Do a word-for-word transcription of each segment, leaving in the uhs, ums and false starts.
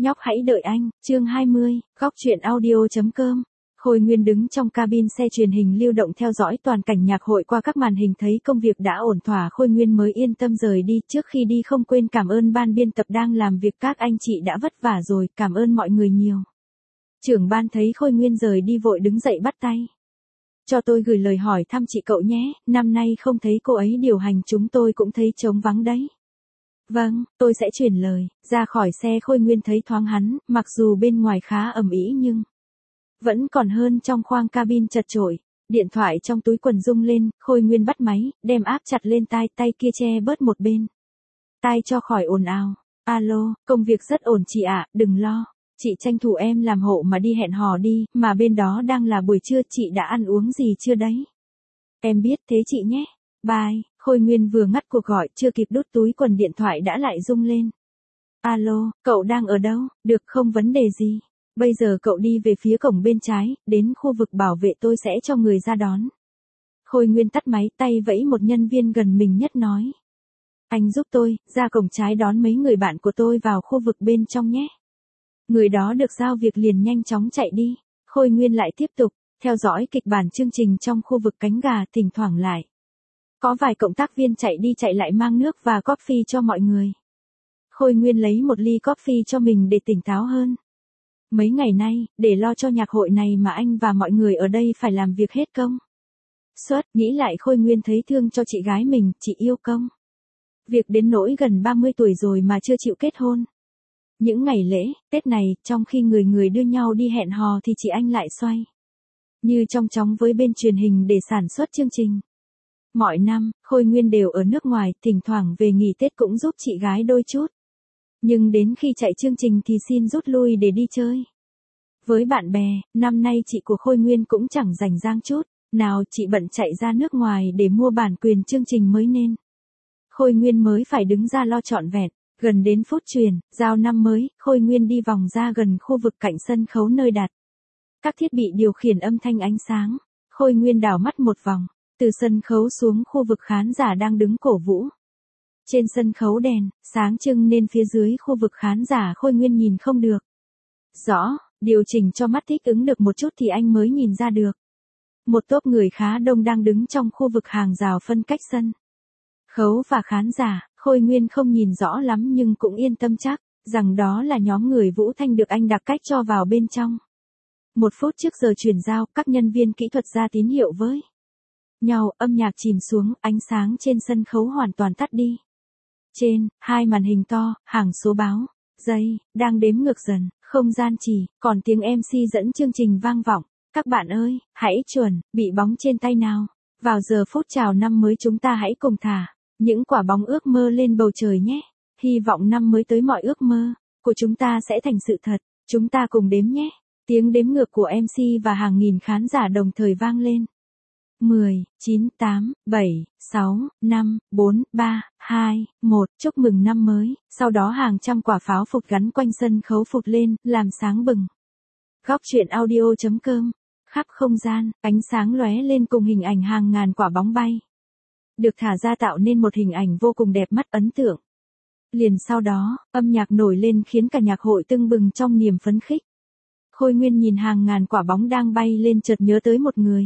Nhóc hãy đợi anh, chương hai mươi, góc truyện audio.com. Khôi Nguyên đứng trong cabin xe truyền hình lưu động theo dõi toàn cảnh nhạc hội qua các màn hình, thấy công việc đã ổn thỏa Khôi Nguyên mới yên tâm rời đi. Trước khi đi không quên cảm ơn ban biên tập đang làm việc, các anh chị đã vất vả rồi, cảm ơn mọi người nhiều. Trưởng ban thấy Khôi Nguyên rời đi vội đứng dậy bắt tay. Cho tôi gửi lời hỏi thăm chị cậu nhé, năm nay không thấy cô ấy điều hành chúng tôi cũng thấy trống vắng đấy. Vâng, tôi sẽ chuyển lời. Ra khỏi xe Khôi Nguyên thấy thoáng hắn, mặc dù bên ngoài khá ầm ĩ nhưng vẫn còn hơn trong khoang cabin chật chội. Điện thoại trong túi quần rung lên, Khôi Nguyên bắt máy, đem áp chặt lên tai, tay kia che bớt một bên tai cho khỏi ồn ào. Alo, công việc rất ổn chị ạ, đừng lo. Chị tranh thủ em làm hộ mà đi hẹn hò đi, mà bên đó đang là buổi trưa, chị đã ăn uống gì chưa đấy? Em biết, thế chị nhé. Bye. Khôi Nguyên vừa ngắt cuộc gọi, chưa kịp đút túi quần điện thoại đã lại rung lên. Alo, cậu đang ở đâu? Được, không vấn đề gì. Bây giờ cậu đi về phía cổng bên trái, đến khu vực bảo vệ tôi sẽ cho người ra đón. Khôi Nguyên tắt máy, tay vẫy một nhân viên gần mình nhất nói. Anh giúp tôi, ra cổng trái đón mấy người bạn của tôi vào khu vực bên trong nhé. Người đó được giao việc liền nhanh chóng chạy đi. Khôi Nguyên lại tiếp tục, theo dõi kịch bản chương trình trong khu vực cánh gà, thỉnh thoảng lại có vài cộng tác viên chạy đi chạy lại mang nước và coffee cho mọi người. Khôi Nguyên lấy một ly coffee cho mình để tỉnh táo hơn. Mấy ngày nay, để lo cho nhạc hội này mà anh và mọi người ở đây phải làm việc hết công suất. Nghĩ lại Khôi Nguyên thấy thương cho chị gái mình, chị yêu công việc đến nỗi gần ba mươi tuổi rồi mà chưa chịu kết hôn. Những ngày lễ, Tết này, trong khi người người đưa nhau đi hẹn hò thì chị anh lại xoay như trong chóng với bên truyền hình để sản xuất chương trình. Mọi năm, Khôi Nguyên đều ở nước ngoài, thỉnh thoảng về nghỉ Tết cũng giúp chị gái đôi chút. Nhưng đến khi chạy chương trình thì xin rút lui để đi chơi với bạn bè. Năm nay chị của Khôi Nguyên cũng chẳng rảnh rang chút nào, chị bận chạy ra nước ngoài để mua bản quyền chương trình mới nên Khôi Nguyên mới phải đứng ra lo trọn vẹn. Gần đến phút truyền giao năm mới, Khôi Nguyên đi vòng ra gần khu vực cạnh sân khấu nơi đặt các thiết bị điều khiển âm thanh ánh sáng. Khôi Nguyên đảo mắt một vòng, từ sân khấu xuống khu vực khán giả đang đứng cổ vũ. Trên sân khấu đèn sáng trưng nên phía dưới khu vực khán giả Khôi Nguyên nhìn không được rõ, điều chỉnh cho mắt thích ứng được một chút thì anh mới nhìn ra được. Một tốp người khá đông đang đứng trong khu vực hàng rào phân cách sân khấu và khán giả. Khôi Nguyên không nhìn rõ lắm nhưng cũng yên tâm chắc rằng đó là nhóm người Vũ Thanh được anh đặc cách cho vào bên trong. Một phút trước giờ chuyển giao, các nhân viên kỹ thuật ra tín hiệu với nhau, âm nhạc chìm xuống, ánh sáng trên sân khấu hoàn toàn tắt đi. Trên hai màn hình to, hàng số báo giây đang đếm ngược dần, không gian chỉ còn tiếng em xê dẫn chương trình vang vọng. Các bạn ơi, hãy chuẩn bị bóng trên tay nào. Vào giờ phút chào năm mới chúng ta hãy cùng thả những quả bóng ước mơ lên bầu trời nhé. Hy vọng năm mới tới mọi ước mơ của chúng ta sẽ thành sự thật. Chúng ta cùng đếm nhé. Tiếng đếm ngược của em xê và hàng nghìn khán giả đồng thời vang lên. mười, chín, tám, bảy, sáu, năm, bốn, ba, hai, một. Chúc mừng năm mới. Sau đó hàng trăm quả pháo phụt gắn quanh sân khấu phụt lên, làm sáng bừng góc truyện audio.com. Khắp không gian, ánh sáng lóe lên cùng hình ảnh hàng ngàn quả bóng bay được thả ra tạo nên một hình ảnh vô cùng đẹp mắt ấn tượng. Liền sau đó, âm nhạc nổi lên khiến cả nhạc hội tưng bừng trong niềm phấn khích. Khôi Nguyên nhìn hàng ngàn quả bóng đang bay lên chợt nhớ tới một người.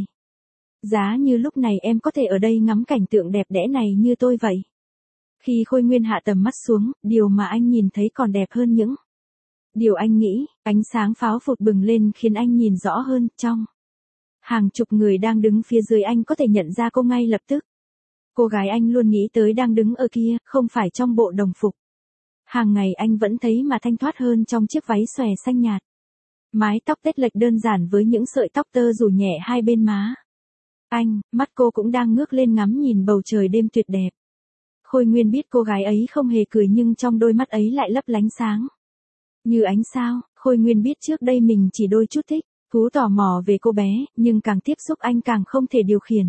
Giá như lúc này em có thể ở đây ngắm cảnh tượng đẹp đẽ này như tôi vậy. Khi Khôi Nguyên hạ tầm mắt xuống, điều mà anh nhìn thấy còn đẹp hơn những điều anh nghĩ. Ánh sáng pháo phụt bừng lên khiến anh nhìn rõ hơn. Trong hàng chục người đang đứng phía dưới anh có thể nhận ra cô ngay lập tức. Cô gái anh luôn nghĩ tới đang đứng ở kia, không phải trong bộ đồng phục hàng ngày anh vẫn thấy mà thanh thoát hơn trong chiếc váy xòe xanh nhạt. Mái tóc tết lệch đơn giản với những sợi tóc tơ rủ nhẹ hai bên má. Anh, mắt cô cũng đang ngước lên ngắm nhìn bầu trời đêm tuyệt đẹp. Khôi Nguyên biết cô gái ấy không hề cười nhưng trong đôi mắt ấy lại lấp lánh sáng như ánh sao. Khôi Nguyên biết trước đây mình chỉ đôi chút thích thú tò mò về cô bé, nhưng càng tiếp xúc anh càng không thể điều khiển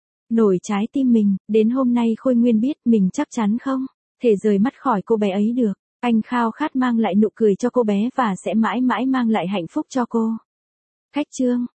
nổi trái tim mình. Đến hôm nay Khôi Nguyên biết mình chắc chắn không thể rời mắt khỏi cô bé ấy được. Anh khao khát mang lại nụ cười cho cô bé và sẽ mãi mãi mang lại hạnh phúc cho cô. Khách trương